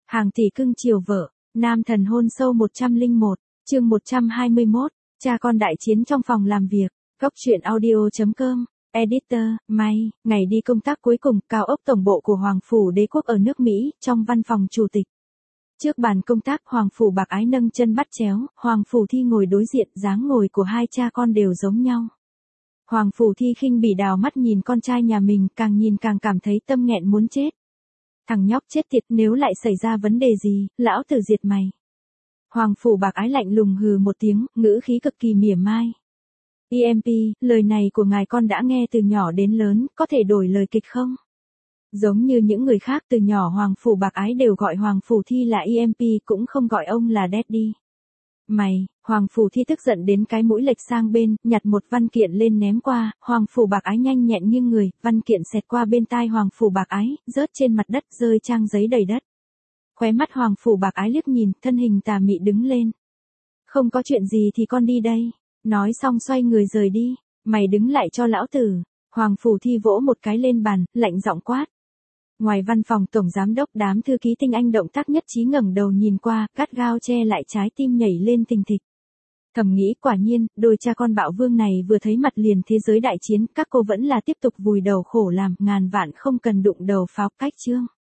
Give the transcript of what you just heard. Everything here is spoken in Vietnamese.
Hàng tỷ cưng chiều vợ, nam thần hôn sâu 101, chương 121, cha con đại chiến trong phòng làm việc, góc truyện audio.com, editor, May, ngày đi công tác cuối cùng, cao ốc tổng bộ của Hoàng Phủ Đế Quốc ở nước Mỹ, trong văn phòng chủ tịch. Trước bàn công tác, Hoàng Phủ Bạc Ái nâng chân bắt chéo, Hoàng Phủ Thi ngồi đối diện, dáng ngồi của hai cha con đều giống nhau. Hoàng Phủ Thi khinh bỉ đào mắt nhìn con trai nhà mình, càng nhìn càng cảm thấy tâm nghẹn muốn chết. Thằng nhóc chết tiệt, nếu lại xảy ra vấn đề gì, lão tử diệt mày. Hoàng Phủ Bạc Ái lạnh lùng hừ một tiếng, ngữ khí cực kỳ mỉa mai. EMP, lời này của ngài con đã nghe từ nhỏ đến lớn, có thể đổi lời kịch không? Giống như những người khác, từ nhỏ Hoàng Phủ Bạc Ái đều gọi Hoàng Phủ Thi là EMP, cũng không gọi ông là Daddy. Mày, Hoàng Phủ Thi tức giận đến cái mũi lệch sang bên, nhặt một văn kiện lên ném qua, Hoàng Phủ Bạc Ái nhanh nhẹn nghiêng người, văn kiện xẹt qua bên tai Hoàng Phủ Bạc Ái, rớt trên mặt đất, rơi trang giấy đầy đất. Khóe mắt Hoàng Phủ Bạc Ái liếc nhìn, thân hình tà mị đứng lên. Không có chuyện gì thì con đi đây. Nói xong xoay người rời đi. Mày đứng lại cho lão tử. Hoàng Phủ Thi vỗ một cái lên bàn, lạnh giọng quát. Ngoài văn phòng tổng giám đốc, đám thư ký tinh anh động tác nhất trí ngẩng đầu nhìn qua, gắt gao che lại trái tim nhảy lên thình thịch. Thầm nghĩ quả nhiên, đôi cha con bạo vương này vừa thấy mặt liền thế giới đại chiến, các cô vẫn là tiếp tục vùi đầu khổ làm, ngàn vạn không cần đụng đầu pháo cách chương.